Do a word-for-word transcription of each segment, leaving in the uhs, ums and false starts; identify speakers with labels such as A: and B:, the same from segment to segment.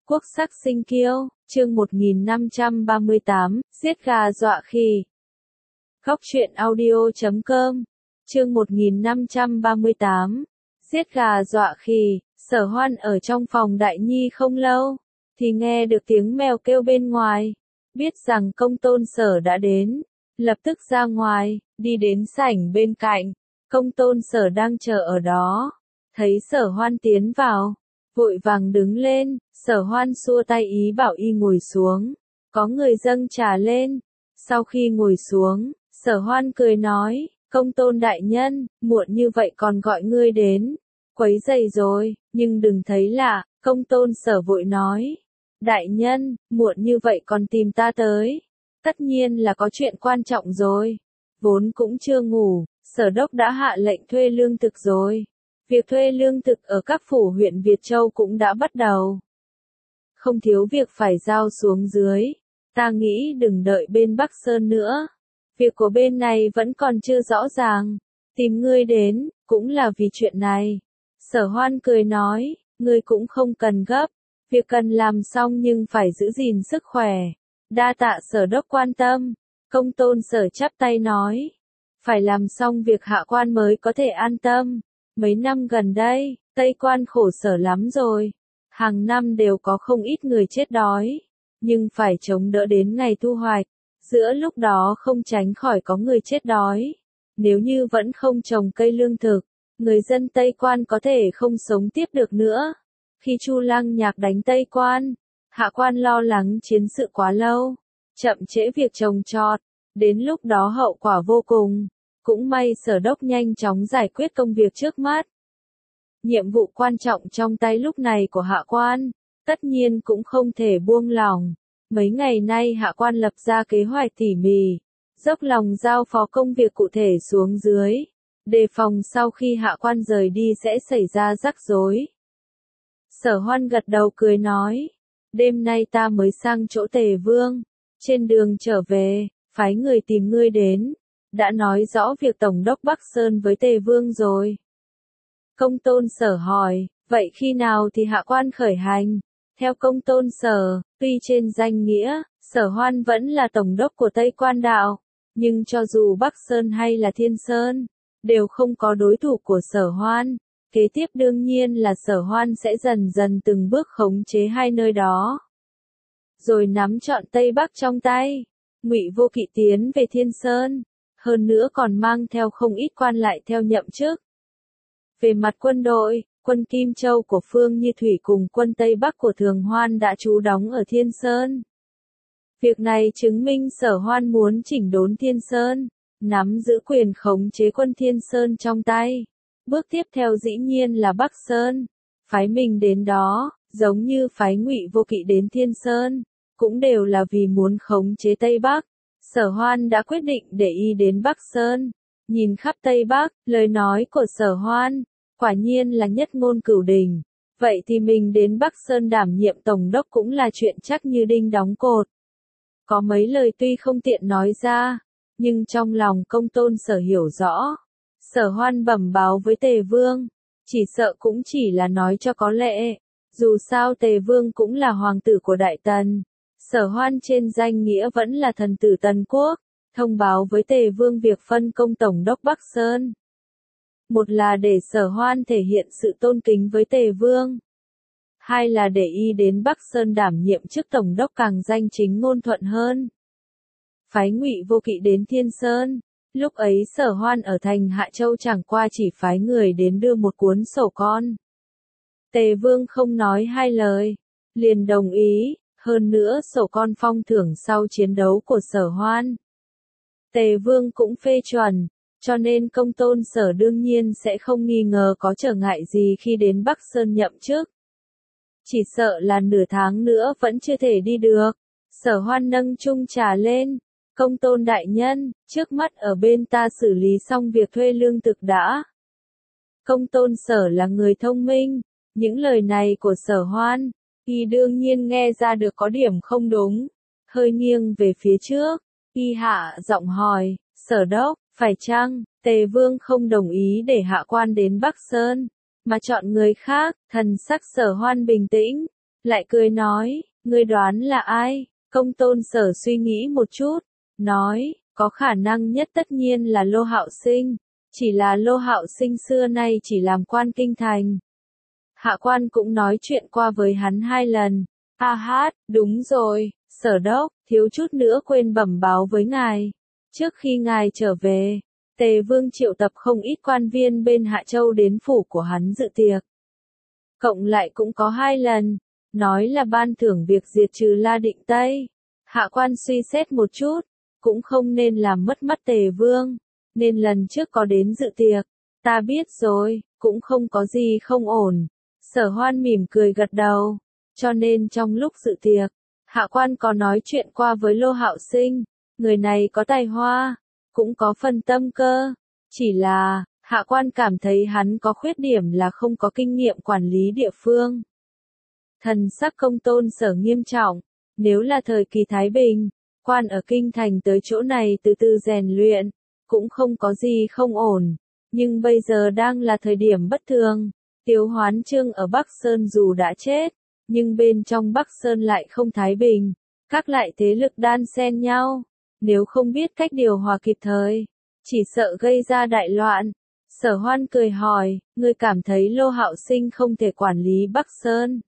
A: Quốc sắc sinh kiêu, chương một nghìn năm trăm ba mươi tám, giết gà dọa khỉ. Góc truyện audio chấm com, chương một nghìn năm trăm ba mươi tám, giết gà dọa khỉ. Sở Hoan ở trong phòng Đại Nhi không lâu, thì nghe được tiếng mèo kêu bên ngoài, biết rằng Công Tôn Sở đã đến, lập tức ra ngoài, đi đến sảnh bên cạnh, Công Tôn Sở đang chờ ở đó, thấy Sở Hoan tiến vào, vội vàng đứng lên, Sở Hoan xua tay ý bảo y ngồi xuống, có người dâng trà lên, sau khi ngồi xuống, Sở Hoan cười nói, Công Tôn đại nhân, muộn như vậy còn gọi ngươi đến, quấy rầy rồi, nhưng đừng thấy lạ, Công Tôn Sở vội nói, đại nhân, muộn như vậy còn tìm ta tới, tất nhiên là có chuyện quan trọng rồi, vốn cũng chưa ngủ, Sở Đốc đã hạ lệnh thuê lương thực rồi. Việc thuê lương thực ở các phủ huyện Việt Châu cũng đã bắt đầu. Không thiếu việc phải giao xuống dưới. Ta nghĩ đừng đợi bên Bắc Sơn nữa. Việc của bên này vẫn còn chưa rõ ràng. Tìm ngươi đến, cũng là vì chuyện này. Sở Hoan cười nói, ngươi cũng không cần gấp. Việc cần làm xong nhưng phải giữ gìn sức khỏe. Đa tạ Sở Đốc quan tâm. Công Tôn Sở chắp tay nói. Phải làm xong việc hạ quan mới có thể an tâm. Mấy năm gần đây, Tây Quan khổ sở lắm rồi. Hàng năm đều có không ít người chết đói. Nhưng phải chống đỡ đến ngày thu hoạch. Giữa lúc đó không tránh khỏi có người chết đói. Nếu như vẫn không trồng cây lương thực, người dân Tây Quan có thể không sống tiếp được nữa. Khi Chu Lăng Nhạc đánh Tây Quan, hạ quan lo lắng chiến sự quá lâu. Chậm trễ việc trồng trọt. Đến lúc đó hậu quả vô cùng. Cũng may Sở Đốc nhanh chóng giải quyết công việc trước mắt. Nhiệm vụ quan trọng trong tay lúc này của hạ quan, tất nhiên cũng không thể buông lỏng. Mấy ngày nay hạ quan lập ra kế hoạch tỉ mỉ, dốc lòng giao phó công việc cụ thể xuống dưới, đề phòng sau khi hạ quan rời đi sẽ xảy ra rắc rối. Sở Hoan gật đầu cười nói, đêm nay ta mới sang chỗ Tề Vương, trên đường trở về, phái người tìm ngươi đến. Đã nói rõ việc Tổng đốc Bắc Sơn với Tề Vương rồi. Công Tôn Sở hỏi, vậy khi nào thì hạ quan khởi hành? Theo Công Tôn Sở, tuy trên danh nghĩa, Sở Hoan vẫn là Tổng đốc của Tây Quan đạo, nhưng cho dù Bắc Sơn hay là Thiên Sơn, đều không có đối thủ của Sở Hoan. Kế tiếp đương nhiên là Sở Hoan sẽ dần dần từng bước khống chế hai nơi đó. Rồi nắm trọn Tây Bắc trong tay. Ngụy Vô Kỵ tiến về Thiên Sơn. Hơn nữa còn mang theo không ít quan lại theo nhậm chức. Về mặt quân đội, quân Kim Châu của Phương Như Thủy cùng quân Tây Bắc của Thường Hoan đã trú đóng ở Thiên Sơn. Việc này chứng minh Sở Hoan muốn chỉnh đốn Thiên Sơn, nắm giữ quyền khống chế quân Thiên Sơn trong tay. Bước tiếp theo dĩ nhiên là Bắc Sơn, phái mình đến đó, giống như phái Ngụy Vô Kỵ đến Thiên Sơn, cũng đều là vì muốn khống chế Tây Bắc. Sở Hoan đã quyết định để y đến Bắc Sơn, nhìn khắp Tây Bắc, lời nói của Sở Hoan, quả nhiên là nhất ngôn cửu đình. Vậy thì mình đến Bắc Sơn đảm nhiệm Tổng đốc cũng là chuyện chắc như đinh đóng cột. Có mấy lời tuy không tiện nói ra, nhưng trong lòng Công Tôn Sở hiểu rõ. Sở Hoan bẩm báo với Tề Vương, chỉ sợ cũng chỉ là nói cho có lệ. Dù sao Tề Vương cũng là hoàng tử của Đại Tần. Sở Hoan trên danh nghĩa vẫn là thần tử Tần Quốc, thông báo với Tề Vương việc phân công Tổng đốc Bắc Sơn. Một là để Sở Hoan thể hiện sự tôn kính với Tề Vương. Hai là để y đến Bắc Sơn đảm nhiệm chức Tổng đốc càng danh chính ngôn thuận hơn. Phái Ngụy Vô Kỵ đến Thiên Sơn, lúc ấy Sở Hoan ở thành Hạ Châu chẳng qua chỉ phái người đến đưa một cuốn sổ con. Tề Vương không nói hai lời, liền đồng ý. Hơn nữa sổ con phong thưởng sau chiến đấu của Sở Hoan. Tề Vương cũng phê chuẩn, cho nên Công Tôn Sở đương nhiên sẽ không nghi ngờ có trở ngại gì khi đến Bắc Sơn nhậm chức. Chỉ sợ là nửa tháng nữa vẫn chưa thể đi được. Sở Hoan nâng chung trà lên, Công Tôn đại nhân, trước mắt ở bên ta xử lý xong việc thuê lương thực đã. Công Tôn Sở là người thông minh, những lời này của Sở Hoan, y đương nhiên nghe ra được có điểm không đúng, hơi nghiêng về phía trước, y hạ giọng hỏi, Sở Đốc, phải chăng, Tề Vương không đồng ý để hạ quan đến Bắc Sơn, mà chọn người khác? Thần sắc Sở Hoan bình tĩnh, lại cười nói, ngươi đoán là ai? Công tôn sở suy nghĩ một chút, nói, có khả năng nhất tất nhiên là Lô Hạo Sinh, chỉ là Lô Hạo Sinh xưa nay chỉ làm quan kinh thành. Hạ quan cũng nói chuyện qua với hắn hai lần. A hát, đúng rồi, Sở đốc, thiếu chút nữa quên bẩm báo với ngài. Trước khi ngài trở về, Tề Vương triệu tập không ít quan viên bên Hạ Châu đến phủ của hắn dự tiệc. Cộng lại cũng có hai lần, nói là ban thưởng việc diệt trừ La Định Tây. Hạ quan suy xét một chút, cũng không nên làm mất mắt Tề Vương, nên lần trước có đến dự tiệc. Ta biết rồi, cũng không có gì không ổn. Sở Hoan mỉm cười gật đầu, cho nên trong lúc dự tiệc, hạ quan có nói chuyện qua với Lô Hạo Sinh, người này có tài hoa, cũng có phần tâm cơ, chỉ là, hạ quan cảm thấy hắn có khuyết điểm là không có kinh nghiệm quản lý địa phương. Thần sắc công tôn sở nghiêm trọng, nếu là thời kỳ Thái Bình, quan ở kinh thành tới chỗ này từ từ rèn luyện, cũng không có gì không ổn, nhưng bây giờ đang là thời điểm bất thường. Tiếu Hoán Trương ở Bắc Sơn dù đã chết, nhưng bên trong Bắc Sơn lại không thái bình, các lại thế lực đan xen nhau, nếu không biết cách điều hòa kịp thời, chỉ sợ gây ra đại loạn. Sở Hoan cười hỏi, ngươi cảm thấy Lô Hạo Sinh không thể quản lý Bắc Sơn?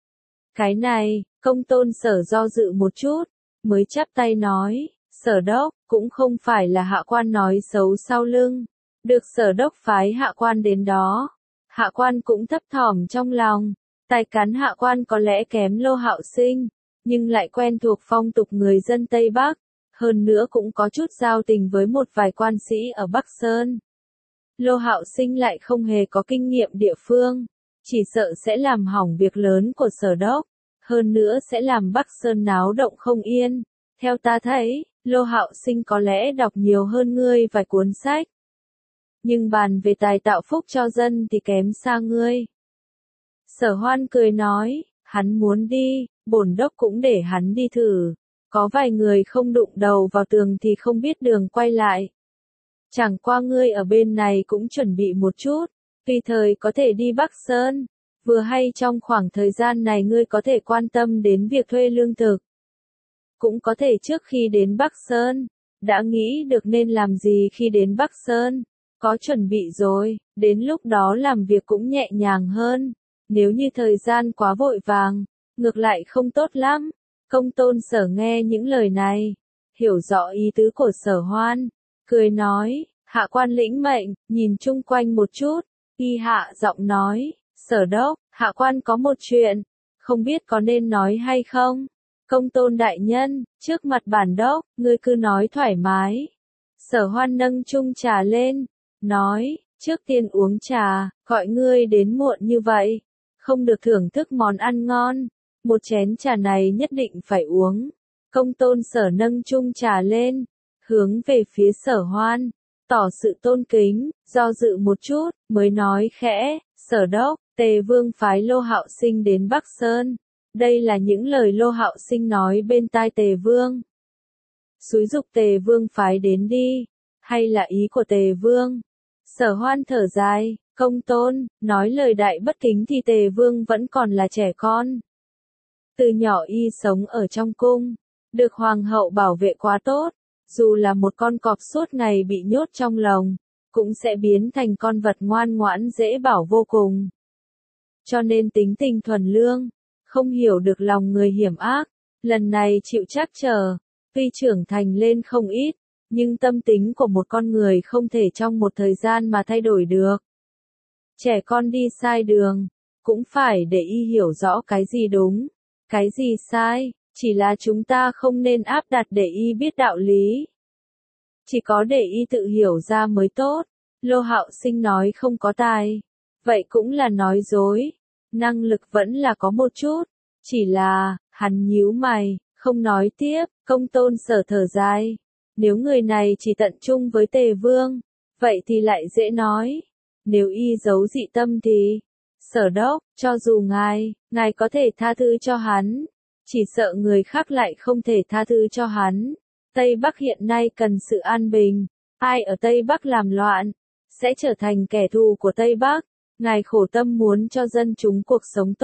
A: Cái này, công tôn sở do dự một chút, mới chắp tay nói, Sở đốc, cũng không phải là hạ quan nói xấu sau lưng, được Sở đốc phái hạ quan đến đó. Hạ quan cũng thấp thỏm trong lòng, tài cán hạ quan có lẽ kém Lô Hạo Sinh, nhưng lại quen thuộc phong tục người dân Tây Bắc, hơn nữa cũng có chút giao tình với một vài quan sĩ ở Bắc Sơn. Lô Hạo Sinh lại không hề có kinh nghiệm địa phương, chỉ sợ sẽ làm hỏng việc lớn của Sở đốc, hơn nữa sẽ làm Bắc Sơn náo động không yên. Theo ta thấy, Lô Hạo Sinh có lẽ đọc nhiều hơn ngươi vài cuốn sách. Nhưng bàn về tài tạo phúc cho dân thì kém xa ngươi. Sở Hoan cười nói, hắn muốn đi, bổn đốc cũng để hắn đi thử. Có vài người không đụng đầu vào tường thì không biết đường quay lại. Chẳng qua ngươi ở bên này cũng chuẩn bị một chút, tùy thời có thể đi Bắc Sơn. Vừa hay trong khoảng thời gian này ngươi có thể quan tâm đến việc thuê lương thực. Cũng có thể trước khi đến Bắc Sơn, đã nghĩ được nên làm gì khi đến Bắc Sơn. Có chuẩn bị rồi, đến lúc đó làm việc cũng nhẹ nhàng hơn. Nếu như thời gian quá vội vàng, ngược lại không tốt lắm. Công tôn sở nghe những lời này, hiểu rõ ý tứ của Sở Hoan, cười nói, hạ quan lĩnh mệnh, nhìn chung quanh một chút, y hạ giọng nói, Sở đốc, hạ quan có một chuyện, không biết có nên nói hay không. Công tôn đại nhân, trước mặt bản đốc, ngươi cứ nói thoải mái. Sở Hoan nâng chung trà lên, nói, trước tiên uống trà, gọi ngươi đến muộn như vậy, không được thưởng thức món ăn ngon, một chén trà này nhất định phải uống. Công tôn sở nâng chung trà lên, hướng về phía Sở Hoan, tỏ sự tôn kính, do dự một chút, mới nói khẽ, Sở đốc, Tề Vương phái Lô Hạo Sinh đến Bắc Sơn. Đây là những lời Lô Hạo Sinh nói bên tai Tề Vương. Xúi giục Tề Vương phái đến đi, hay là ý của Tề Vương? Sở Hoan thở dài, công tôn, nói lời đại bất kính thì Tề Vương vẫn còn là trẻ con. Từ nhỏ y sống ở trong cung, được hoàng hậu bảo vệ quá tốt, dù là một con cọp suốt ngày bị nhốt trong lồng, cũng sẽ biến thành con vật ngoan ngoãn dễ bảo vô cùng. Cho nên tính tình thuần lương, không hiểu được lòng người hiểm ác, lần này chịu trắc trở, tuy trưởng thành lên không ít, nhưng tâm tính của một con người không thể trong một thời gian mà thay đổi được. Trẻ con đi sai đường, cũng phải để y hiểu rõ cái gì đúng, cái gì sai, chỉ là chúng ta không nên áp đặt để y biết đạo lý. Chỉ có để y tự hiểu ra mới tốt. Lô Hạo Sinh nói không có tài, vậy cũng là nói dối, năng lực vẫn là có một chút, chỉ là, hắn nhíu mày, không nói tiếp. Công tôn sở thở dài, nếu người này chỉ tận trung với Tề Vương, vậy thì lại dễ nói, nếu y giấu dị tâm thì, Sở đốc, cho dù ngài, ngài có thể tha thứ cho hắn, chỉ sợ người khác lại không thể tha thứ cho hắn. Tây Bắc hiện nay cần sự an bình, ai ở Tây Bắc làm loạn, sẽ trở thành kẻ thù của Tây Bắc. Ngài khổ tâm muốn cho dân chúng cuộc sống tốt,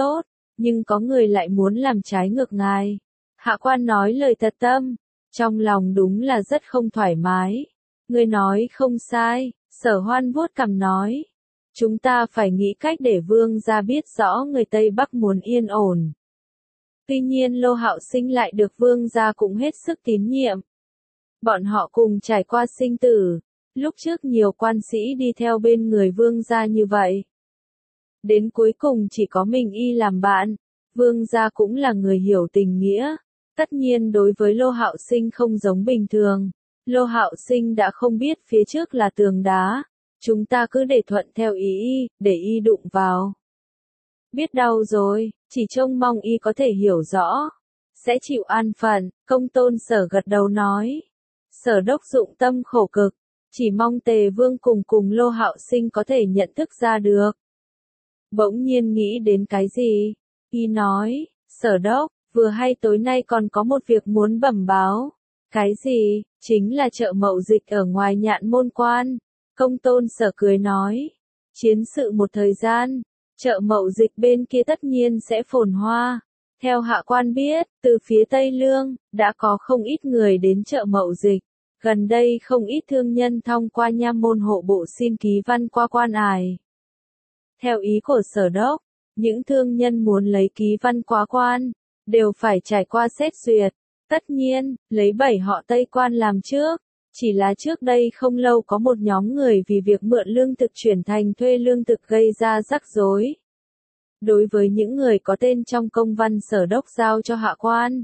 A: nhưng có người lại muốn làm trái ngược ngài. Hạ quan nói lời thật tâm, trong lòng đúng là rất không thoải mái. Ngươi nói không sai, Sở Hoan vuốt cằm nói. Chúng ta phải nghĩ cách để vương gia biết rõ người Tây Bắc muốn yên ổn. Tuy nhiên Lô Hạo Sinh lại được vương gia cũng hết sức tín nhiệm. Bọn họ cùng trải qua sinh tử, lúc trước nhiều quan sĩ đi theo bên người vương gia như vậy. Đến cuối cùng chỉ có mình y làm bạn, vương gia cũng là người hiểu tình nghĩa. Tất nhiên đối với Lô Hạo Sinh không giống bình thường. Lô Hạo Sinh đã không biết phía trước là tường đá. Chúng ta cứ để thuận theo ý y, để y đụng vào. Biết đau rồi, chỉ trông mong y có thể hiểu rõ. Sẽ chịu an phận, Công Tôn Sở gật đầu nói. Sở đốc dụng tâm khổ cực, chỉ mong Tề Vương cùng cùng Lô Hạo Sinh có thể nhận thức ra được. Bỗng nhiên nghĩ đến cái gì? Y nói, Sở đốc, vừa hay tối nay còn có một việc muốn bẩm báo. Cái gì? Chính là chợ mậu dịch ở ngoài Nhạn Môn Quan. Công Tôn Sở cười nói. Chiến sự một thời gian, chợ mậu dịch bên kia tất nhiên sẽ phồn hoa. Theo hạ quan biết, từ phía Tây Lương, đã có không ít người đến chợ mậu dịch. Gần đây không ít thương nhân thong qua nha môn hộ bộ xin ký văn qua quan ải. Theo ý của Sở đốc, những thương nhân muốn lấy ký văn qua quan, đều phải trải qua xét duyệt. Tất nhiên, lấy bảy họ Tây Quan làm trước. Chỉ là trước đây không lâu có một nhóm người vì việc mượn lương thực chuyển thành thuê lương thực gây ra rắc rối. Đối với những người có tên trong công văn Sở đốc giao cho hạ quan.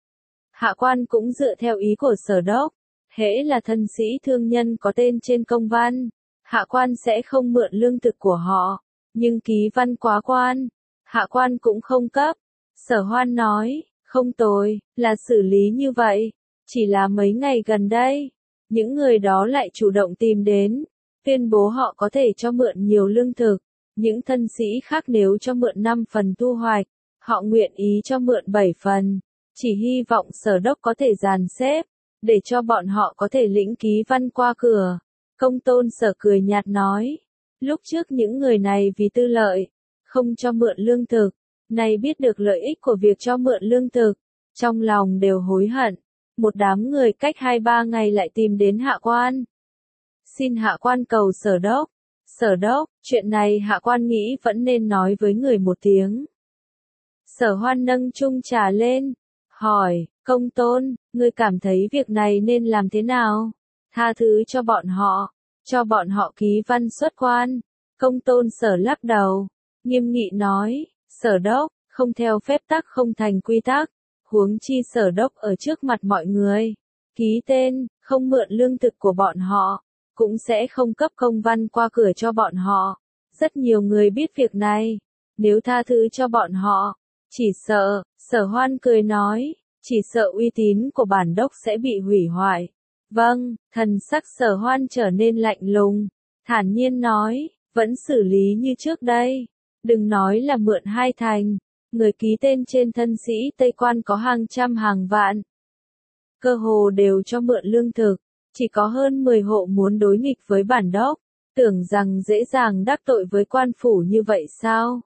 A: Hạ quan cũng dựa theo ý của Sở đốc. Hễ là thân sĩ thương nhân có tên trên công văn, hạ quan sẽ không mượn lương thực của họ. Nhưng ký văn quá quan, hạ quan cũng không cấp. Sở Hoan nói, không tồi, là xử lý như vậy. Chỉ là mấy ngày gần đây, những người đó lại chủ động tìm đến, tuyên bố họ có thể cho mượn nhiều lương thực. Những thân sĩ khác nếu cho mượn năm phần thu hoạch, họ nguyện ý cho mượn bảy phần. Chỉ hy vọng Sở đốc có thể dàn xếp, để cho bọn họ có thể lĩnh ký văn qua cửa. Công Tôn Sở cười nhạt nói, lúc trước những người này vì tư lợi, không cho mượn lương thực, nay biết được lợi ích của việc cho mượn lương thực, trong lòng đều hối hận. Một đám người cách hai ba ngày lại tìm đến hạ quan. Xin hạ quan cầu Sở đốc. Sở đốc, chuyện này hạ quan nghĩ vẫn nên nói với người một tiếng. Sở Hoan nâng chung trà lên, hỏi, Công Tôn, ngươi cảm thấy việc này nên làm thế nào? Tha thứ cho bọn họ, cho bọn họ ký văn xuất quan. Công Tôn Sở lắc đầu, nghiêm nghị nói, Sở đốc, không theo phép tắc không thành quy tắc, huống chi Sở đốc ở trước mặt mọi người. Ký tên, không mượn lương thực của bọn họ, cũng sẽ không cấp công văn qua cửa cho bọn họ. Rất nhiều người biết việc này, nếu tha thứ cho bọn họ, chỉ sợ, Sở Hoan cười nói, chỉ sợ uy tín của bản đốc sẽ bị hủy hoại. Vâng, thần sắc Sở Hoan trở nên lạnh lùng, thản nhiên nói, vẫn xử lý như trước đây. Đừng nói là mượn hai thành, người ký tên trên thân sĩ Tây Quan có hàng trăm hàng vạn. Cơ hồ đều cho mượn lương thực, chỉ có hơn mười hộ muốn đối nghịch với bản đốc, tưởng rằng dễ dàng đắc tội với quan phủ như vậy sao?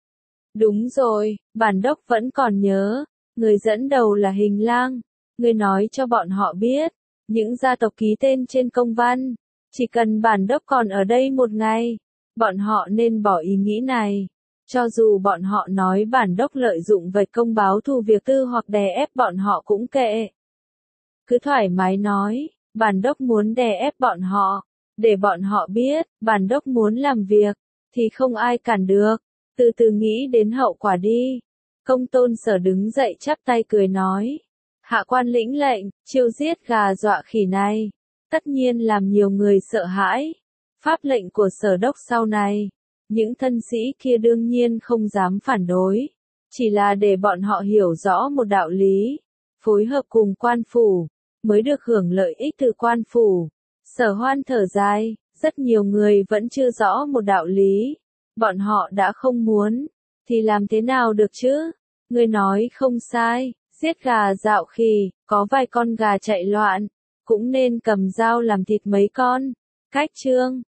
A: Đúng rồi, bản đốc vẫn còn nhớ, người dẫn đầu là Hình Lang, người nói cho bọn họ biết, những gia tộc ký tên trên công văn, chỉ cần bản đốc còn ở đây một ngày, bọn họ nên bỏ ý nghĩ này. Cho dù bọn họ nói bản đốc lợi dụng vạch công báo thù việc tư hoặc đè ép bọn họ cũng kệ. Cứ thoải mái nói, bản đốc muốn đè ép bọn họ, để bọn họ biết, bản đốc muốn làm việc, thì không ai cản được, từ từ nghĩ đến hậu quả đi. Công Tôn Sở đứng dậy chắp tay cười nói, hạ quan lĩnh lệnh, chiêu giết gà dọa khỉ này, tất nhiên làm nhiều người sợ hãi. Pháp lệnh của Sở đốc sau này, những thân sĩ kia đương nhiên không dám phản đối, chỉ là để bọn họ hiểu rõ một đạo lý, phối hợp cùng quan phủ, mới được hưởng lợi ích từ quan phủ. Sở Hoan thở dài, rất nhiều người vẫn chưa rõ một đạo lý, bọn họ đã không muốn, thì làm thế nào được chứ? Người nói không sai, giết gà dạo khỉ, có vài con gà chạy loạn, cũng nên cầm dao làm thịt mấy con. Cách chương